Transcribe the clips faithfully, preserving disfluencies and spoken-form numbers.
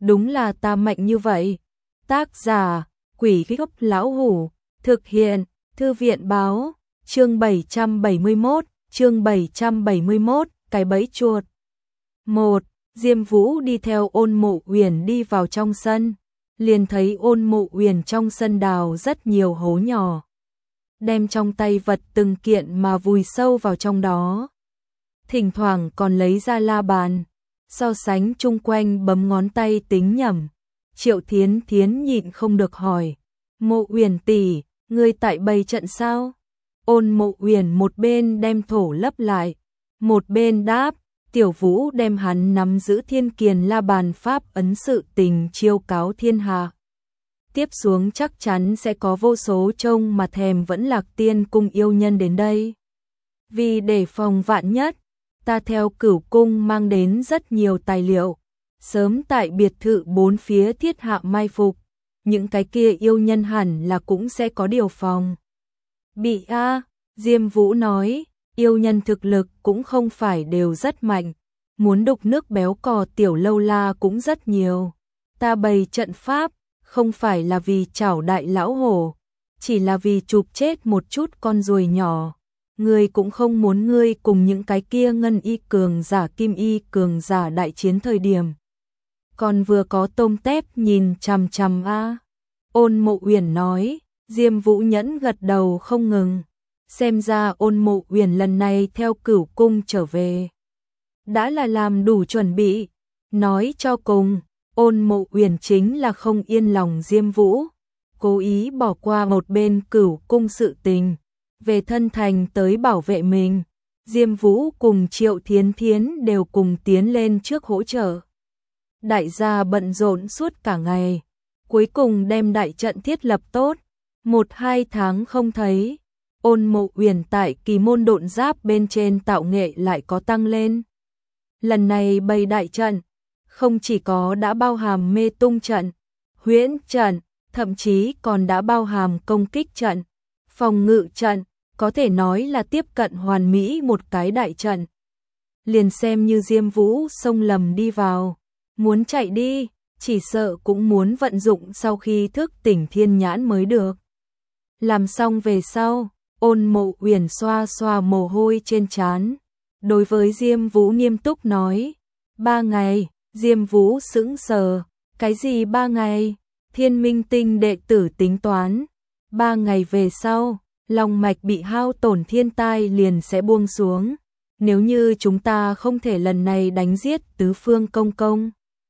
đúng là ta mạnh như vậy. Tác giả, Quỷ Gốc Lão Hủ, thực hiện, Thư viện báo, chương bảy trăm bảy mươi mốt, chương bảy trăm bảy mươi mốt, cái bẫy chuột. một. Diêm Vũ đi theo Ôn Mộ Uyển đi vào trong sân, liền thấy Ôn Mộ Uyển trong sân đào rất nhiều hố nhỏ, đem trong tay vật từng kiện mà vùi sâu vào trong đó. Thỉnh thoảng còn lấy ra la bàn, so sánh chung quanh bấm ngón tay tính nhẩm. Triệu Thiến Thiến nhịn không được hỏi, Mộ Uyển tỷ, ngươi tại bày trận sao? Ôn Mộ Uyển một bên đem thổ lấp lại, một bên đáp, Tiểu Vũ đem hắn nắm giữ Thiên Kiền La Bàn pháp ấn sự tình chiêu cáo thiên hạ. Tiếp xuống chắc chắn sẽ có vô số trông mà thèm vẫn Lạc Tiên cung yêu nhân đến đây. Vì để phòng vạn nhất, ta theo Cửu cung mang đến rất nhiều tài liệu, sớm tại biệt thự bốn phía thiết hạ mai phục, những cái kia yêu nhân hẳn là cũng sẽ có điều phòng. Bị a, Diêm Vũ nói, yêu nhân thực lực cũng không phải đều rất mạnh, muốn đục nước béo cò tiểu lâu la cũng rất nhiều. Ta bày trận pháp, không phải là vì chảo đại lão hổ, chỉ là vì chụp chết một chút con ruồi nhỏ. Ngươi cũng không muốn ngươi cùng những cái kia ngân y cường giả kim y cường giả đại chiến thời điểm. Còn vừa có tôm tép nhìn chằm chằm a. Ôn Mộ Uyển nói, Diêm Vũ nhẫn gật đầu không ngừng. Xem ra Ôn Mộ Uyển lần này theo Cửu cung trở về đã là làm đủ chuẩn bị. Nói cho cùng, Ôn Mộ Uyển chính là không yên lòng Diêm Vũ, cố ý bỏ qua một bên Cửu cung sự tình, về thân thành tới bảo vệ mình. Diêm Vũ cùng Triệu Thiến Thiến đều cùng tiến lên trước hỗ trợ. Đại gia bận rộn suốt cả ngày, cuối cùng đem đại trận thiết lập tốt. Một hai tháng không thấy, Ôn Mộ Uyển tại kỳ môn độn giáp bên trên tạo nghệ lại có tăng lên. Lần này bày đại trận, không chỉ có đã bao hàm mê tung trận, huyễn trận, thậm chí còn đã bao hàm công kích trận, phòng ngự trận, có thể nói là tiếp cận hoàn mỹ một cái đại trận. Liền xem như Diêm Vũ xông lầm đi vào, muốn chạy đi, chỉ sợ cũng muốn vận dụng sau khi thức tỉnh thiên nhãn mới được. Làm xong về sau, Ôn Mộ Uyển xoa xoa mồ hôi trên trán, đối với Diêm Vũ nghiêm túc nói, ba ngày. Diêm Vũ sững sờ, cái gì ba ngày? Thiên Minh Tinh đệ tử tính toán, ba ngày về sau, long mạch bị hao tổn thiên tai liền sẽ buông xuống. Nếu như chúng ta không thể lần này đánh giết tứ phương công công,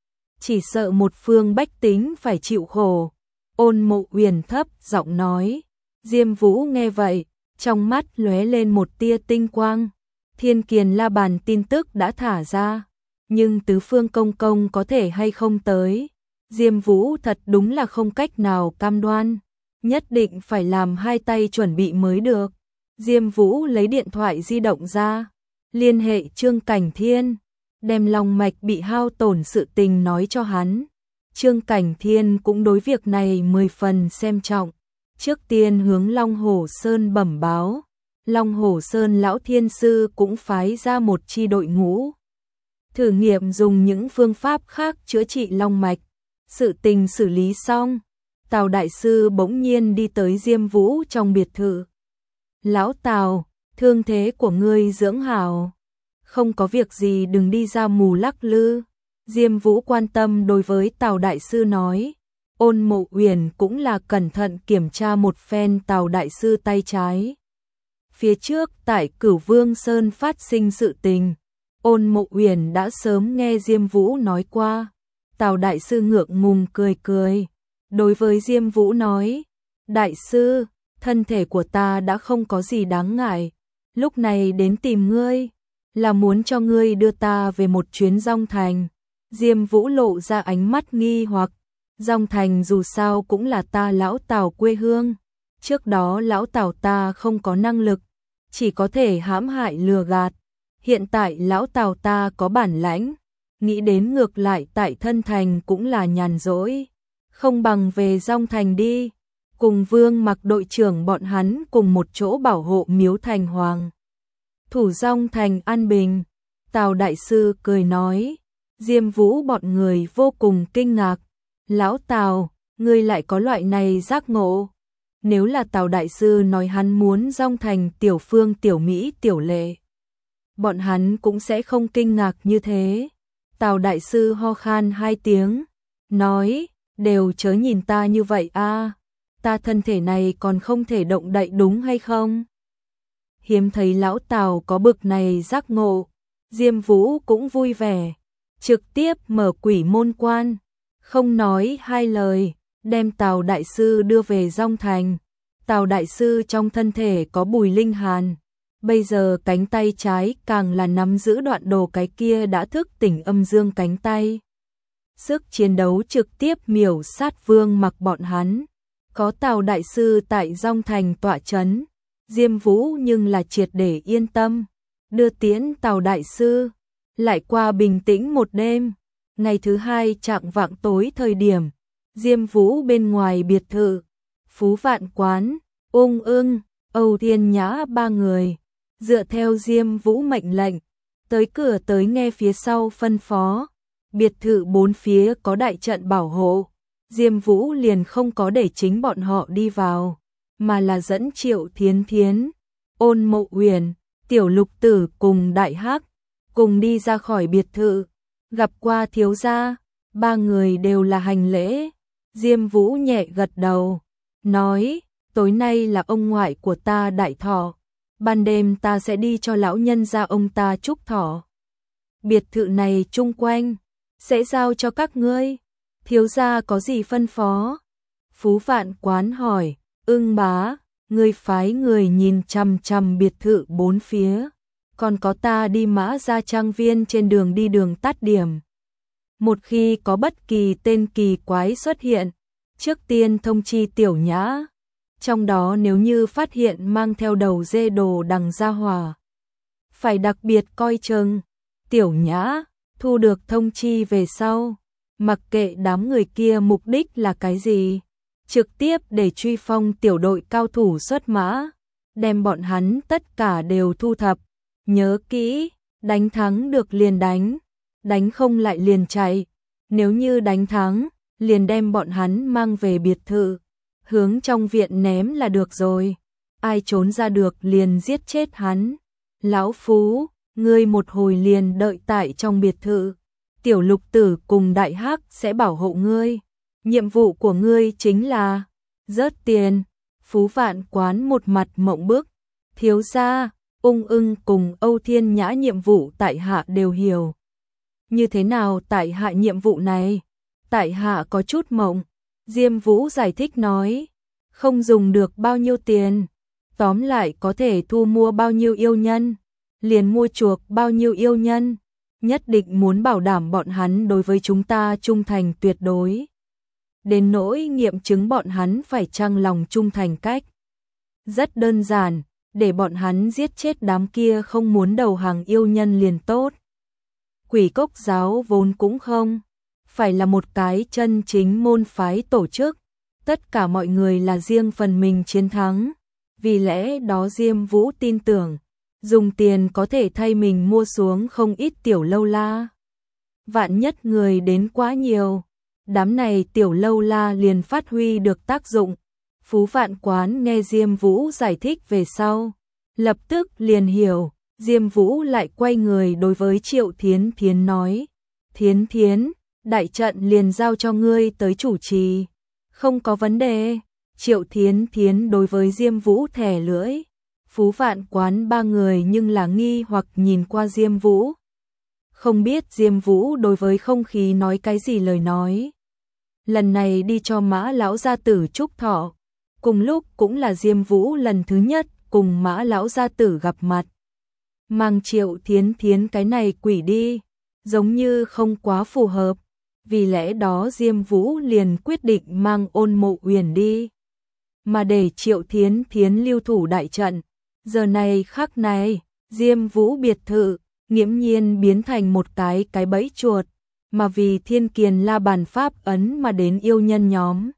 chỉ sợ một phương bách tính phải chịu khổ. Ôn Mộ Uyển thấp giọng nói. Diêm Vũ nghe vậy, trong mắt lóe lên một tia tinh quang. Thiên Kiền La Bàn tin tức đã thả ra, nhưng tứ phương công công có thể hay không tới, Diêm Vũ thật đúng là không cách nào cam đoan, nhất định phải làm hai tay chuẩn bị mới được. Diêm Vũ lấy điện thoại di động ra, liên hệ Trương Cảnh Thiên, đem long mạch bị hao tổn sự tình nói cho hắn. Trương Cảnh Thiên cũng đối việc này mười phần xem trọng, trước tiên hướng Long Hổ Sơn bẩm báo. Long Hổ Sơn lão thiên sư cũng phái ra một chi đội ngũ, thử nghiệm dùng những phương pháp khác chữa trị long mạch. Sự tình xử lý xong, Tào đại sư bỗng nhiên đi tới Diêm Vũ trong biệt thự. Lão Tào, thương thế của ngươi dưỡng hảo, không có việc gì đừng đi ra mù lắc lư. Diêm Vũ quan tâm đối với Tào đại sư nói. Ôn Mộ Uyển cũng là cẩn thận kiểm tra một phen Tào đại sư tay trái. Phía trước tại Cửu Vương Sơn phát sinh sự tình, Ôn Mộ Uyển đã sớm nghe Diêm Vũ nói qua. Tào đại sư ngượng ngùng cười cười, đối với Diêm Vũ nói, đại sư, thân thể của ta đã không có gì đáng ngại, lúc này đến tìm ngươi, là muốn cho ngươi đưa ta về một chuyến Dong Thành. Diêm Vũ lộ ra ánh mắt nghi hoặc, Dong Thành dù sao cũng là ta lão Tào quê hương, trước đó lão Tào ta không có năng lực, chỉ có thể hãm hại lừa gạt, hiện tại lão Tào ta có bản lãnh, nghĩ đến ngược lại tại thân thành cũng là nhàn rỗi, không bằng về Dong Thành đi, cùng Vương Mặc đội trưởng bọn hắn cùng một chỗ bảo hộ Miếu Thành Hoàng, thủ Dong Thành an bình. Tào đại sư cười nói, Diêm Vũ bọn người vô cùng kinh ngạc. Lão Tào, ngươi lại có loại này giác ngộ. Nếu là Tào Đại Sư nói hắn muốn dong thành Tiểu Phương Tiểu Mỹ Tiểu Lệ, bọn hắn cũng sẽ không kinh ngạc như thế. Tào Đại Sư ho khan hai tiếng, nói, đều chớ nhìn ta như vậy a, ta thân thể này còn không thể động đậy đúng hay không? Hiếm thấy lão Tào có bực này giác ngộ, Diêm Vũ cũng vui vẻ, trực tiếp mở quỷ môn quan, không nói hai lời, đem Tào Đại Sư đưa về Dong Thành. Tào Đại Sư trong thân thể có Bùi Linh Hàn, bây giờ cánh tay trái càng là nắm giữ đoạn đồ cái kia đã thức tỉnh âm dương cánh tay. Sức chiến đấu trực tiếp miểu sát Vương Mặc bọn hắn. Có Tào Đại Sư tại Dong Thành tọa chấn, Diêm Vũ nhưng là triệt để yên tâm. Đưa tiễn Tào Đại Sư, lại qua bình tĩnh một đêm. Ngày thứ hai chạng vạng tối thời điểm, Diêm Vũ bên ngoài biệt thự, Phú Vạn Quán, Ung Ưng, Âu Thiên Nhã ba người, dựa theo Diêm Vũ mệnh lệnh, tới cửa tới nghe phía sau phân phó. Biệt thự bốn phía có đại trận bảo hộ, Diêm Vũ liền không có để chính bọn họ đi vào, mà là dẫn Triệu Thiến Thiến, Ôn Mộ Uyển, Tiểu Lục Tử cùng Đại Hắc cùng đi ra khỏi biệt thự, gặp qua thiếu gia, ba người đều là hành lễ. Diêm Vũ nhẹ gật đầu, nói, tối nay là ông ngoại của ta đại thọ, ban đêm ta sẽ đi cho lão nhân gia ông ta chúc thọ. Biệt thự này chung quanh sẽ giao cho các ngươi, thiếu gia có gì phân phó? Phú Vạn Quán hỏi. Ưng bá, ngươi phái người nhìn chằm chằm biệt thự bốn phía, còn có ta đi Mã Gia Trang Viên trên đường đi đường tắt điểm. Một khi có bất kỳ tên kỳ quái xuất hiện, trước tiên thông chi Tiểu Nhã, trong đó nếu như phát hiện mang theo đầu dê đồ đằng gia hỏa, phải đặc biệt coi chừng. Tiểu Nhã thu được thông chi về sau, mặc kệ đám người kia mục đích là cái gì, trực tiếp để truy phong tiểu đội cao thủ xuất mã, đem bọn hắn tất cả đều thu thập. Nhớ kỹ, đánh thắng được liền đánh, đánh không lại liền chạy. Nếu như đánh thắng, liền đem bọn hắn mang về biệt thự, hướng trong viện ném là được rồi. Ai trốn ra được liền giết chết hắn. Lão Phú, ngươi một hồi liền đợi tại trong biệt thự, Tiểu Lục Tử cùng Đại Hắc sẽ bảo hộ ngươi. Nhiệm vụ của ngươi chính là rớt tiền. Phú Vạn Quán một mặt mộng bức. Thiếu gia, Ung Ưng cùng Âu Thiên Nhã nhiệm vụ tại hạ đều hiểu. Như thế nào tại hạ nhiệm vụ này? Tại hạ có chút mộng. Diêm Vũ giải thích nói, không dùng được bao nhiêu tiền, tóm lại có thể thu mua bao nhiêu yêu nhân, liền mua chuộc bao nhiêu yêu nhân, nhất định muốn bảo đảm bọn hắn đối với chúng ta trung thành tuyệt đối. Đến nỗi nghiệm chứng bọn hắn phải chăng lòng trung thành cách. Rất đơn giản, để bọn hắn giết chết đám kia không muốn đầu hàng yêu nhân liền tốt. Quỷ Cốc giáo vốn cũng không phải là một cái chân chính môn phái tổ chức, tất cả mọi người là riêng phần mình chiến thắng, vì lẽ đó Diêm Vũ tin tưởng, dùng tiền có thể thay mình mua xuống không ít tiểu lâu la. Vạn nhất người đến quá nhiều, đám này tiểu lâu la liền phát huy được tác dụng. Phú Vạn Quán nghe Diêm Vũ giải thích về sau, lập tức liền hiểu. Diêm Vũ lại quay người đối với Triệu Thiến Thiến nói, Thiến Thiến, đại trận liền giao cho ngươi tới chủ trì, không có vấn đề. Triệu Thiến Thiến đối với Diêm Vũ thẻ lưỡi. Phú Vạn Quán ba người nhưng là nghi hoặc nhìn qua Diêm Vũ, không biết Diêm Vũ đối với không khí nói cái gì lời nói. Lần này đi cho Mã lão gia tử chúc thọ, cùng lúc cũng là Diêm Vũ lần thứ nhất cùng Mã lão gia tử gặp mặt. Mang Triệu Thiến Thiến cái này quỷ đi, giống như không quá phù hợp, vì lẽ đó Diêm Vũ liền quyết định mang Ôn Mộ Uyển đi, mà để Triệu Thiến Thiến lưu thủ đại trận. Giờ này khắc này, Diêm Vũ biệt thự nghiễm nhiên biến thành một cái cái bẫy chuột, mà vì Thiên Kiền La Bàn pháp ấn mà đến yêu nhân nhóm.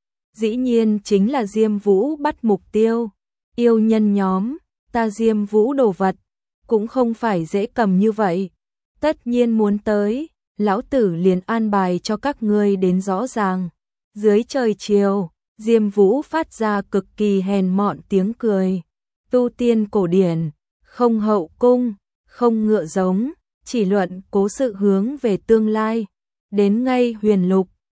Dĩ nhiên chính là Diêm Vũ bắt mục tiêu. Yêu nhân nhóm, ta Diêm Vũ đồ vật cũng không phải dễ cầm như vậy, tất nhiên muốn tới, lão tử liền an bài cho các ngươi đến rõ ràng. Dưới trời chiều, Diêm Vũ phát ra cực kỳ hèn mọn tiếng cười. Tu tiên cổ điển, không hậu cung, không ngựa giống, chỉ luận cố sự hướng về tương lai. Đến ngay huyền lục,